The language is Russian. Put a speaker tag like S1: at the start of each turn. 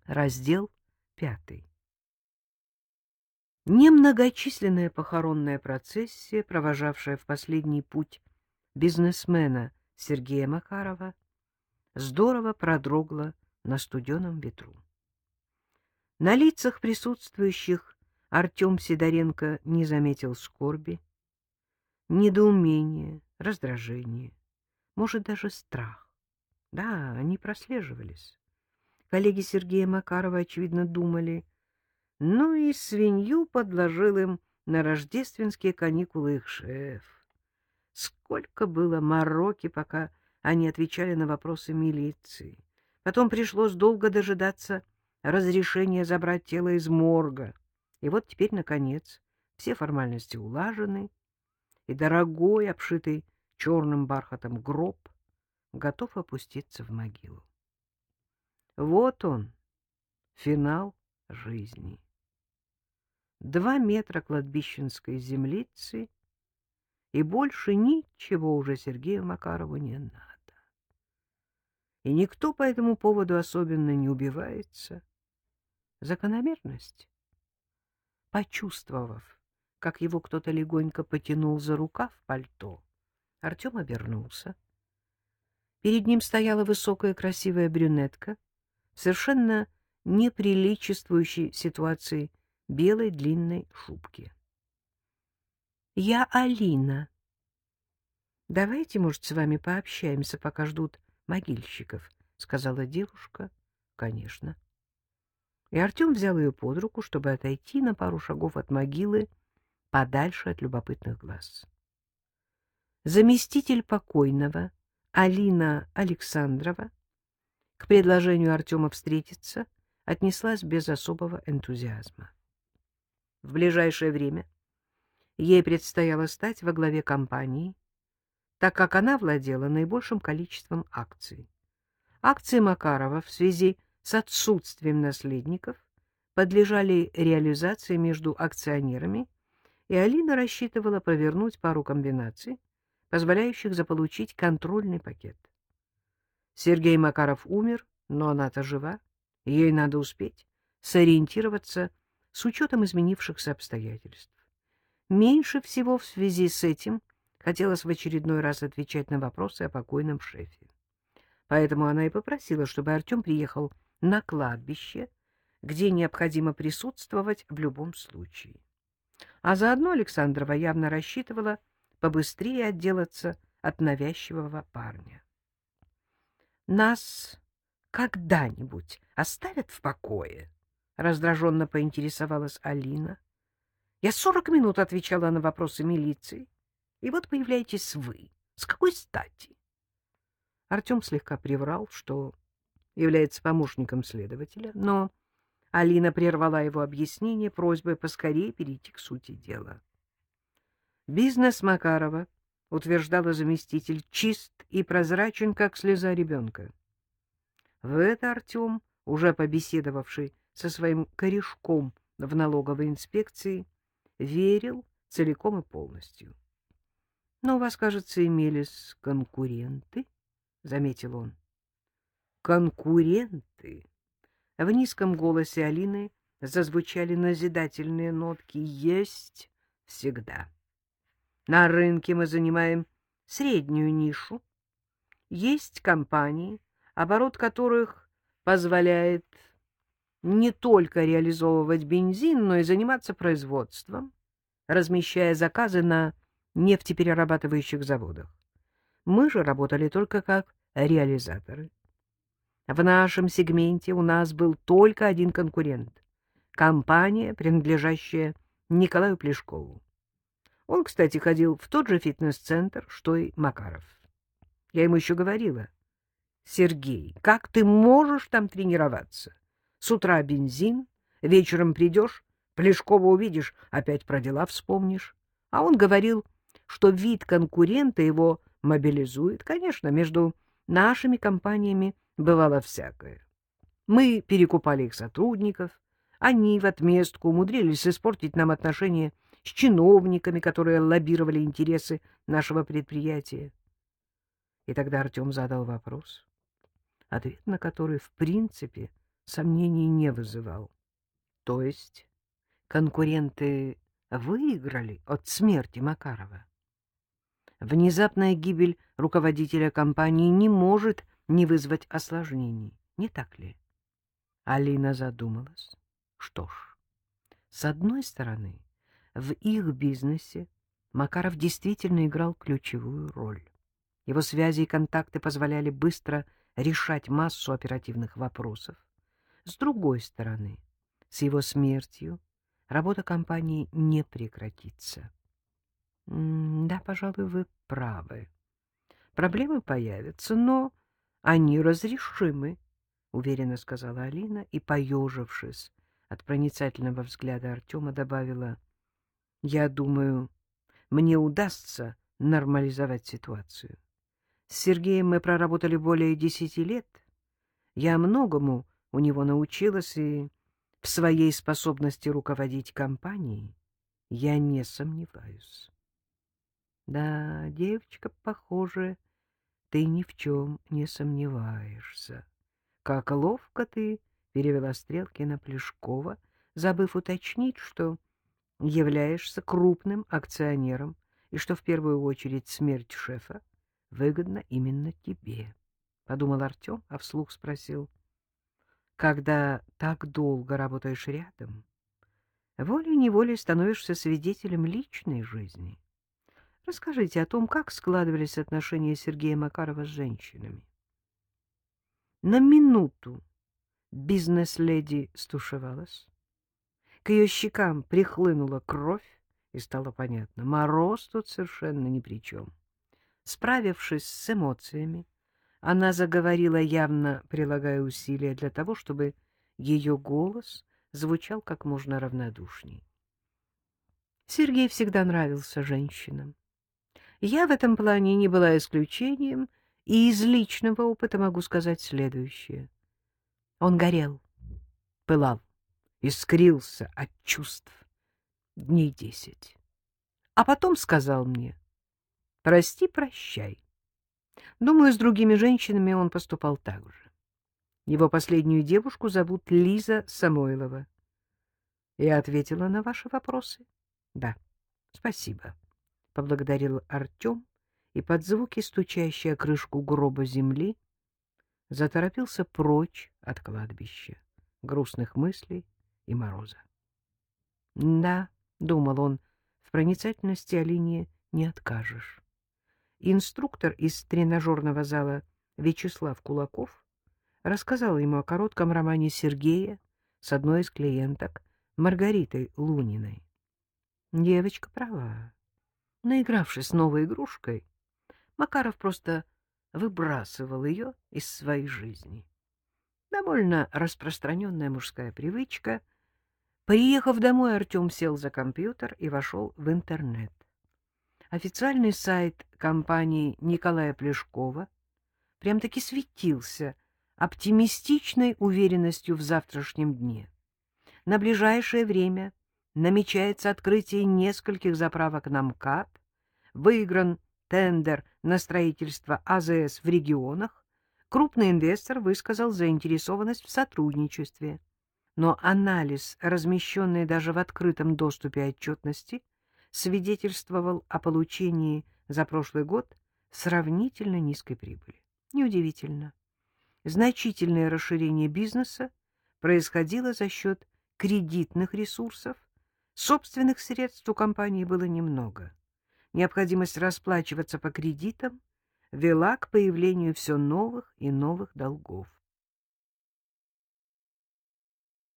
S1: Раздел 5. Немногочисленная похоронная процессия, провожавшая в последний путь бизнесмена Сергея Макарова, здорово продрогла на студеном ветру. На лицах присутствующих Артем Сидоренко не заметил скорби, недоумения, раздражения, может, даже страх. Да, они прослеживались. Коллеги Сергея Макарова, очевидно, думали: ну и свинью подложил им на рождественские каникулы их шеф. Сколько было мороки, пока они отвечали на вопросы милиции. Потом пришлось долго дожидаться разрешения забрать тело из морга. И вот теперь, наконец, все формальности улажены, и дорогой, обшитый черным бархатом гроб готов опуститься в могилу. Вот он, финал жизни. 2 метра кладбищенской землицы, и больше ничего уже Сергею Макарову не надо. И никто по этому поводу особенно не убивается. Закономерность. Почувствовав, как его кто-то легонько потянул за рукав пальто, Артем обернулся. Перед ним стояла высокая красивая брюнетка, совершенно неприличествующей ситуации белой длинной шубки. — Я Алина. Давайте, может, с вами пообщаемся, пока ждут могильщиков, — сказала девушка. — Конечно. И Артем взял ее под руку, чтобы отойти на пару шагов от могилы, подальше от любопытных глаз. Заместитель покойного, Алина Александрова, к предложению Артема встретиться отнеслась без особого энтузиазма. В ближайшее время ей предстояло стать во главе компании, так как она владела наибольшим количеством акций. Акции Макарова в связи с отсутствием наследников подлежали реализации между акционерами, и Алина рассчитывала провернуть пару комбинаций, позволяющих заполучить контрольный пакет. Сергей Макаров умер, но она-то жива, ей надо успеть сориентироваться с учетом изменившихся обстоятельств. Меньше всего в связи с этим хотелось в очередной раз отвечать на вопросы о покойном шефе. Поэтому она и попросила, чтобы Артем приехал на кладбище, где необходимо присутствовать в любом случае. А заодно Александрова явно рассчитывала побыстрее отделаться от навязчивого парня. — Нас когда-нибудь оставят в покое? — раздраженно поинтересовалась Алина. — Я 40 минут отвечала на вопросы милиции, и вот появляетесь вы. С какой стати? Артем слегка приврал, что является помощником следователя, но Алина прервала его объяснение просьбой поскорее перейти к сути дела. Бизнес Макарова, утверждала заместитель, чист и прозрачен, как слеза ребенка. В это Артем, уже побеседовавший со своим корешком в налоговой инспекции, верил целиком и полностью. — Но у вас, кажется, имелись конкуренты, — заметил он. — Конкуренты? В низком голосе Алины зазвучали назидательные нотки. Есть всегда. На рынке мы занимаем среднюю нишу. Есть компании, оборот которых позволяет не только реализовывать бензин, но и заниматься производством, размещая заказы на нефтеперерабатывающих заводах. Мы же работали только как реализаторы. В нашем сегменте у нас был только один конкурент — компания, принадлежащая Николаю Плешкову. Он, кстати, ходил в тот же фитнес-центр, что и Макаров. Я ему еще говорила: «Сергей, как ты можешь там тренироваться? С утра бензин, вечером придешь, Плешкова увидишь, опять про дела вспомнишь». А он говорил, что вид конкурента его мобилизует. Конечно, между нашими компаниями бывало всякое. Мы перекупали их сотрудников, они в отместку умудрились испортить нам отношения с чиновниками, которые лоббировали интересы нашего предприятия. И тогда Артем задал вопрос, ответ на который, в принципе, сомнений не вызывал. То есть конкуренты выиграли от смерти Макарова? Внезапная гибель руководителя компании не может не вызвать осложнений, не так ли? Алина задумалась. Что ж, с одной стороны, в их бизнесе Макаров действительно играл ключевую роль. Его связи и контакты позволяли быстро решать массу оперативных вопросов. С другой стороны, с его смертью работа компании не прекратится. Да, пожалуй, вы правы. Проблемы появятся, но они разрешимы, — уверенно сказала Алина и, поежившись от проницательного взгляда Артема, добавила: — Я думаю, мне удастся нормализовать ситуацию. С Сергеем мы проработали более 10 лет. Я многому у него научилась, и в своей способности руководить компанией я не сомневаюсь. Да, девочка, похоже, ты ни в чем не сомневаешься. Как ловко ты перевела стрелки на Плешкова, забыв уточнить, что являешься крупным акционером и что в первую очередь смерть шефа выгодна именно тебе, — подумал Артем, а вслух спросил: — Когда так долго работаешь рядом, волей-неволей становишься свидетелем личной жизни. Расскажите о том, как складывались отношения Сергея Макарова с женщинами. На минуту бизнес-леди стушевалась. К ее щекам прихлынула кровь, и стало понятно — Мороз тут совершенно ни при чем. Справившись с эмоциями, она заговорила, явно прилагая усилия для того, чтобы ее голос звучал как можно равнодушней. Сергей всегда нравился женщинам. Я в этом плане не была исключением, и из личного опыта могу сказать следующее. Он горел, пылал, искрился от чувств дней 10. А потом сказал мне: «Прости, прощай». Думаю, с другими женщинами он поступал так же. Его последнюю девушку зовут Лиза Самойлова. Я ответила на ваши вопросы? Да, спасибо, — поблагодарил Артем, и под звуки, стучащей о крышку гроба земли, заторопился прочь от кладбища, грустных мыслей и мороза. Да, — думал он, — в проницательности Алине не откажешь. Инструктор из тренажерного зала Вячеслав Кулаков рассказал ему о коротком романе Сергея с одной из клиенток, Маргаритой Луниной. Девочка права. Наигравшись новой игрушкой, Макаров просто выбрасывал ее из своей жизни. Довольно распространенная мужская привычка. Приехав домой, Артем сел за компьютер и вошел в интернет. Официальный сайт компании Николая Плешкова прям-таки светился оптимистичной уверенностью в завтрашнем дне. На ближайшее время намечается открытие нескольких заправок на МКАД, выигран тендер на строительство АЗС в регионах, крупный инвестор высказал заинтересованность в сотрудничестве. Но анализ, размещенный даже в открытом доступе отчетности, свидетельствовал о получении за прошлый год сравнительно низкой прибыли. Неудивительно. Значительное расширение бизнеса происходило за счет кредитных ресурсов, собственных средств у компании было немного. Необходимость расплачиваться по кредитам вела к появлению все новых и новых долгов.